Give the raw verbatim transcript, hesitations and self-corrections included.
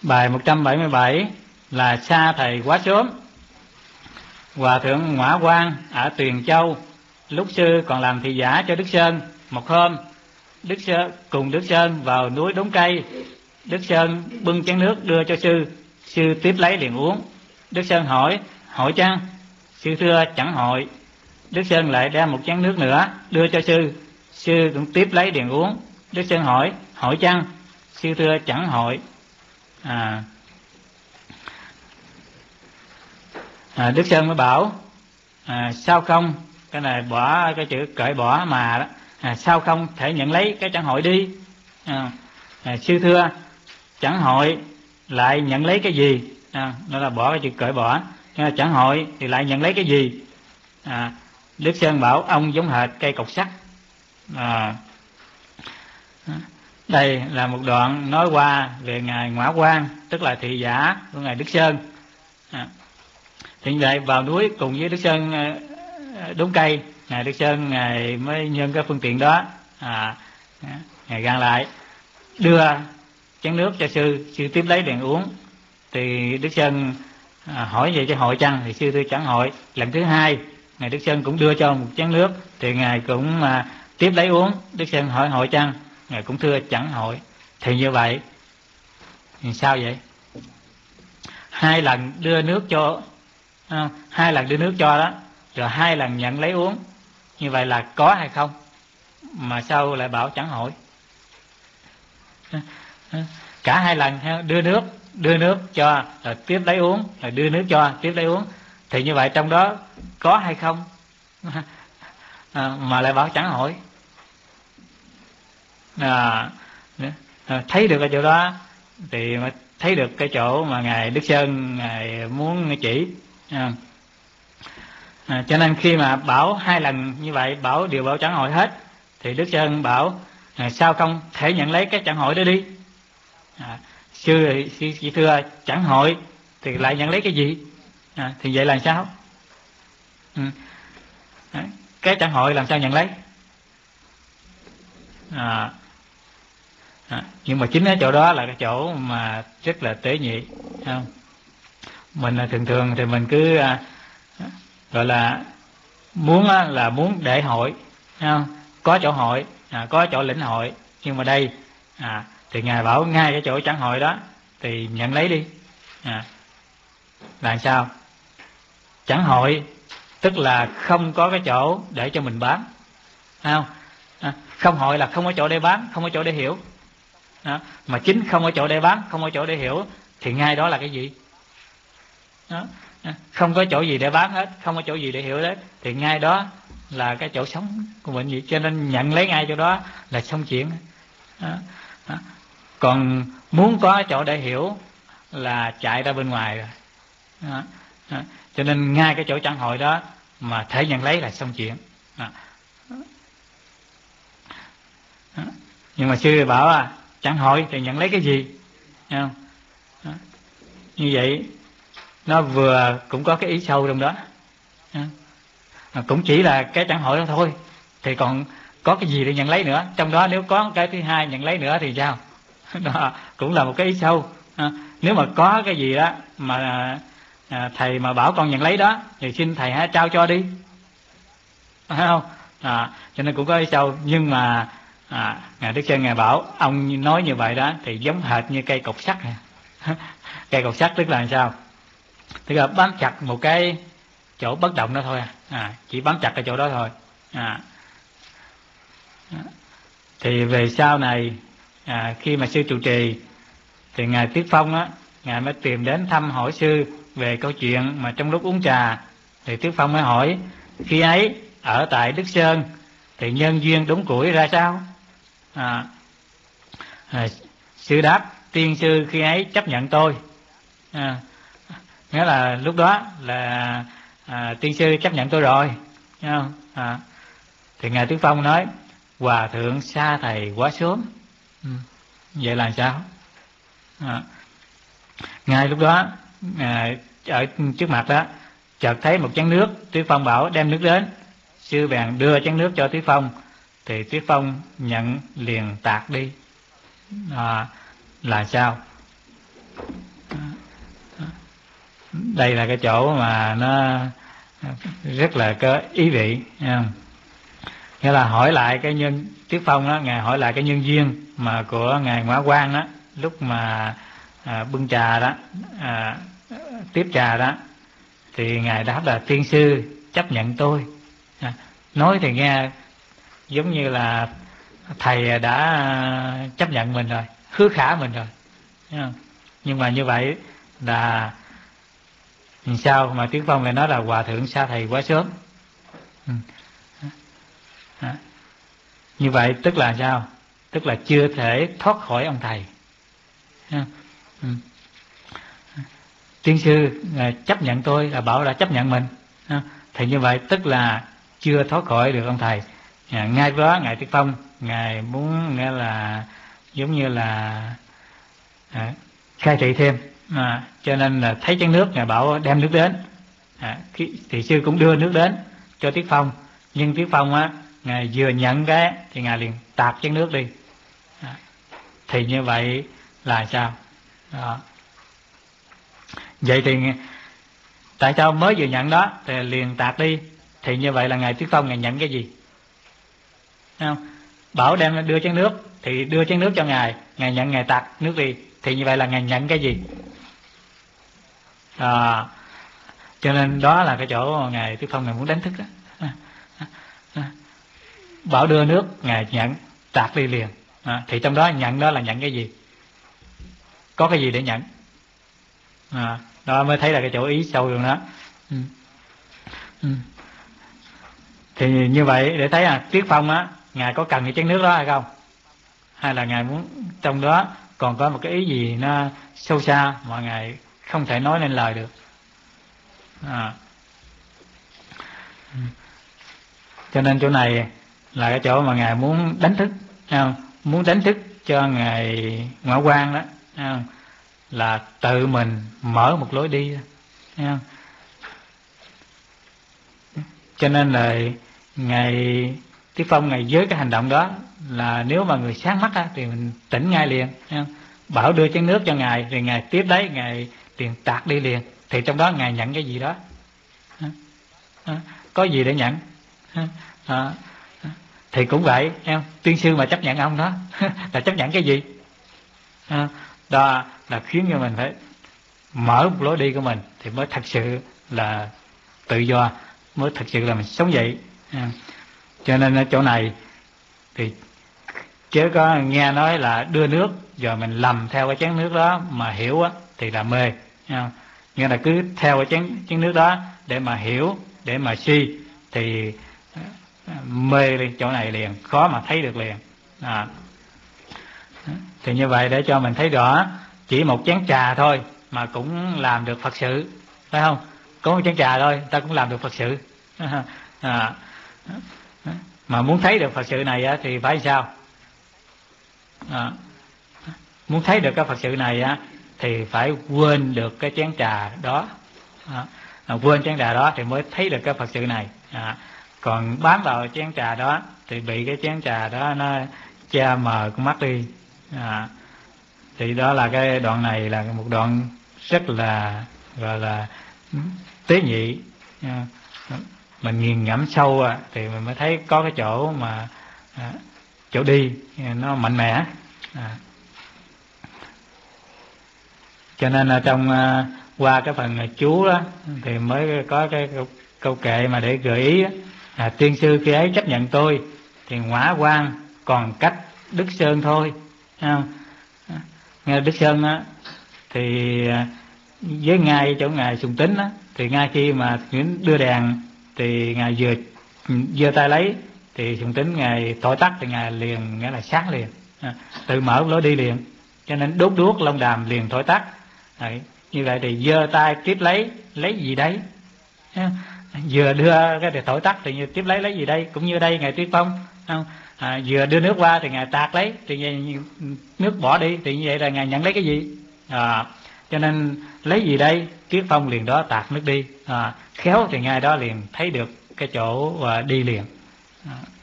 Bài một trăm bảy mươi bảy là xa thầy quá sớm. Hòa thượng Ngoã Quang ở Tuyền Châu, lúc sư còn làm thị giả cho Đức Sơn. Một hôm, Đức Sơn cùng Đức Sơn vào núi đốn cây. Đức Sơn bưng chén nước đưa cho sư, sư tiếp lấy liền uống. Đức Sơn hỏi, hội chăng? Sư thưa chẳng hội. Đức Sơn lại đem một chén nước nữa đưa cho sư, sư cũng tiếp lấy liền uống. Đức Sơn hỏi, hội chăng? Sư thưa chẳng hội. À, à Đức Sơn mới bảo, à, sao không, cái này bỏ cái chữ cởi bỏ mà đó, à, sao không thể nhận lấy cái chẳng hội đi. À, à, sư thưa chẳng hội lại nhận lấy cái gì? À, đó là bỏ cái chữ cởi bỏ. À, chẳng hội thì lại nhận lấy cái gì? À, Đức Sơn bảo ông giống hệt cây cọc sắt. À, đây là một đoạn nói qua về ngài Ngoã Quang, tức là thị giả của ngài Đức Sơn. À, thì vậy vào núi cùng với Đức Sơn đốn cây, ngài Đức Sơn ngài mới nhân cái phương tiện đó, à, ngài găng lại đưa chén nước cho sư, sư tiếp lấy đèn uống. Thì Đức Sơn à, hỏi về cho hội chăng? Thì sư thưa chẳng hội. Lần thứ hai ngài Đức Sơn cũng đưa cho một chén nước, thì ngài cũng à, tiếp lấy uống. Đức Sơn hỏi hội chăng? Ngài cũng thưa chẳng hội. Thì như vậy thì sao vậy? Hai lần đưa nước cho, à, hai lần đưa nước cho đó, rồi hai lần nhận lấy uống, như vậy là có hay không? Mà sao lại bảo chẳng hội? Cả hai lần đưa nước, đưa nước cho rồi tiếp lấy uống, rồi đưa nước cho tiếp lấy uống, thì như vậy trong đó có hay không? À, mà lại bảo chẳng hội. À, thấy được cái chỗ đó thì thấy được cái chỗ mà ngài Đức Sơn ngài muốn chỉ. À, à, cho nên khi mà bảo hai lần như vậy, bảo đều bảo chẳng hội hết, thì Đức Sơn bảo à, sao không thể nhận lấy cái chẳng hội đó đi? À, sư thì thưa chẳng hội thì lại nhận lấy cái gì? À, thì vậy là sao? Ừ. À, cái chẳng hội làm sao nhận lấy? À, à, nhưng mà chính cái chỗ đó là cái chỗ mà rất là tế nhị, không? Mình thường thường thì mình cứ à, gọi là muốn á, là muốn để hội, không? Có chỗ hội, à, có chỗ lĩnh hội, nhưng mà đây à, thì ngài bảo ngay cái chỗ chẳng hội đó thì nhận lấy đi. À, là sao? Chẳng hội tức là không có cái chỗ để cho mình bán, không? À, không hội là không có chỗ để bán, không có chỗ để hiểu. Đó. Mà chính không có chỗ để bán, không có chỗ để hiểu, thì ngay đó là cái gì? Đó. Không có chỗ gì để bán hết, không có chỗ gì để hiểu hết, thì ngay đó là cái chỗ sống của mình vậy. Cho nên nhận lấy ngay chỗ đó là xong chuyện. Đó. Đó. Còn muốn có chỗ để hiểu là chạy ra bên ngoài rồi. Đó. Đó. Cho nên ngay cái chỗ chẳng hội đó mà thể nhận lấy là xong chuyện. Đó. Đó. Nhưng mà sư bảo à, chẳng hội thì nhận lấy cái gì? Thấy không? Đó. Như vậy nó vừa cũng có cái ý sâu trong đó. Đó. Cũng chỉ là cái chẳng hội đó thôi, thì còn có cái gì để nhận lấy nữa? Trong đó nếu có cái thứ hai nhận lấy nữa thì sao? Đó cũng là một cái ý sâu. À, nếu mà có cái gì đó mà à, thầy mà bảo con nhận lấy đó thì xin thầy hãy trao cho đi, phải không? À, cho nên cũng có ý sâu. Nhưng mà à, ngài Đức Sơn ngài bảo ông nói như vậy đó thì giống hệt như cây cột sắt này. Cây cột sắt tức là sao? Tức là bám chặt một cái chỗ bất động đó thôi. À, à chỉ bám chặt cái chỗ đó thôi. À, thì về sau này à, khi mà sư trụ trì thì ngài Tiết Phong á, ngài mới tìm đến thăm hỏi sư về câu chuyện mà trong lúc uống trà, thì Tiết Phong mới hỏi khi ấy ở tại Đức Sơn thì nhân duyên đốn củi ra sao? À, à, sư đáp tiên sư khi ấy chấp nhận tôi. À, nghĩa là lúc đó là à, tiên sư chấp nhận tôi rồi, thấy không? À, thì ngài Tiết Phong nói hòa thượng xa thầy quá sớm. Ừ. Vậy là sao? À, ngay lúc đó à, ở trước mặt đó chợt thấy một chén nước. Tiết Phong bảo đem nước đến. Sư bèn đưa chén nước cho Tiết Phong, thì Tiết Phong nhận liền tạt đi. À, là sao? đây là cái chỗ mà nó rất là có ý vị, nghĩa là hỏi lại cái nhân Tiết Phong đó, ngài hỏi lại cái nhân duyên mà của ngài Ngõa Quang đó, lúc mà à, bưng trà đó, à, tiếp trà đó, thì ngài đáp là tiên sư chấp nhận tôi. À, nói thì nghe giống như là thầy đã chấp nhận mình rồi, hứa khả mình rồi, nhưng mà như vậy là sao mà Tiết Phong lại nói là hòa thượng xa thầy quá sớm? Ừ. À, như vậy tức là sao? Tức là chưa thể thoát khỏi ông thầy. Ừ. Tiên sư chấp nhận tôi là bảo đã chấp nhận mình, thì như vậy tức là chưa thoát khỏi được ông thầy. À, ngay đó ngài Tiết Phong ngài muốn nghĩa là giống như là à, khai thị thêm, à, cho nên là thấy chén nước ngài bảo đem nước đến. À, thì sư cũng đưa nước đến cho Tiết Phong, nhưng Tiết Phong á ngài vừa nhận cái thì ngài liền tạt chén nước đi. À, thì như vậy là sao? Đó. Vậy thì tại sao mới vừa nhận đó thì liền tạt đi? Thì như vậy là ngài Tiết Phong ngài nhận cái gì? Thấy không? Bảo đem đưa chén nước thì đưa chén nước cho ngài, ngài nhận ngài tạt nước đi, thì như vậy là ngài nhận cái gì? À, cho nên đó là cái chỗ ngài Tiết Phong ngài muốn đánh thức đó. À, à, à. Bảo đưa nước ngài nhận tạt đi liền. À, thì trong đó nhận đó là nhận cái gì? Có cái gì để nhận? À, đó mới thấy là cái chỗ ý sâu rồi đó. Ừ. Ừ. Thì như vậy để thấy à, Tiết Phong á ngài có cần cái chén nước đó hay không, hay là ngài muốn trong đó còn có một cái ý gì nó sâu xa mà ngài không thể nói nên lời được. À. Cho nên chỗ này là cái chỗ mà ngài muốn đánh thức, không? Muốn đánh thức cho ngài Ngõa Quang đó, không? Là tự mình mở một lối đi, không? Cho nên là ngài Tiết Phong ngài với cái hành động đó là nếu mà người sáng mắt á, thì mình tỉnh ngay liền, không? Bảo đưa chén nước cho ngài thì ngài tiếp lấy ngài liền tạt đi liền, thì trong đó ngài nhận cái gì đó? À, có gì để nhận? À, thì cũng vậy, em tiên sư mà chấp nhận ông đó là chấp nhận cái gì? À, đó là khiến cho mình phải mở một lối đi của mình thì mới thật sự là tự do, mới thật sự là mình sống dậy. À, cho nên ở chỗ này thì chớ có nghe nói là đưa nước giờ mình lầm theo cái chén nước đó mà hiểu á thì là mê. Nghĩa là cứ theo cái chén chén nước đó để mà hiểu, để mà suy thì mê lên chỗ này liền, khó mà thấy được liền. À. Thì như vậy để cho mình thấy rõ, chỉ một chén trà thôi mà cũng làm được Phật sự, phải không? Có một chén trà thôi ta cũng làm được Phật sự. À. Mà muốn thấy được Phật sự này á, thì phải sao? À. Muốn thấy được cái Phật sự này á, thì phải quên được cái chén trà đó. À. À, quên chén trà đó thì mới thấy được cái Phật sự này. À. Còn bám vào chén trà đó thì bị cái chén trà đó nó che mờ con mắt đi. À. Thì đó là cái đoạn này là một đoạn rất là gọi là tế nhị. À. Mình nghiền ngẫm sâu à, thì mình mới thấy có cái chỗ mà à, chỗ đi nó mạnh mẽ. À. Cho nên là trong uh, qua cái phần chú đó thì mới có cái câu, câu kệ mà để gợi ý. À, tiên sư khi ấy chấp nhận tôi thì Ngõa Quang còn cách Đức Sơn thôi. À, nghe Đức Sơn á thì với ngay chỗ ngài Sùng Tính á, thì ngay khi mà đưa đèn thì ngài vừa giơ tay lấy thì Sùng Tính ngài thổi tắt thì ngài liền nghĩa là sáng liền. À, tự mở lối đi liền, cho nên đốt đuốc long đàm liền thổi tắt. Đấy, như vậy thì giơ tay tiếp lấy lấy gì đấy, vừa đưa cái để thổi tắt thì tiếp lấy lấy gì đây, cũng như đây ngài Tiết Phong không? À, vừa đưa nước qua thì ngài tạt lấy thì nước bỏ đi, thì như vậy là ngài nhận lấy cái gì? À, cho nên lấy gì đây, Tiết Phong liền đó tạt nước đi. À, khéo thì ngài đó liền thấy được cái chỗ và đi liền. À.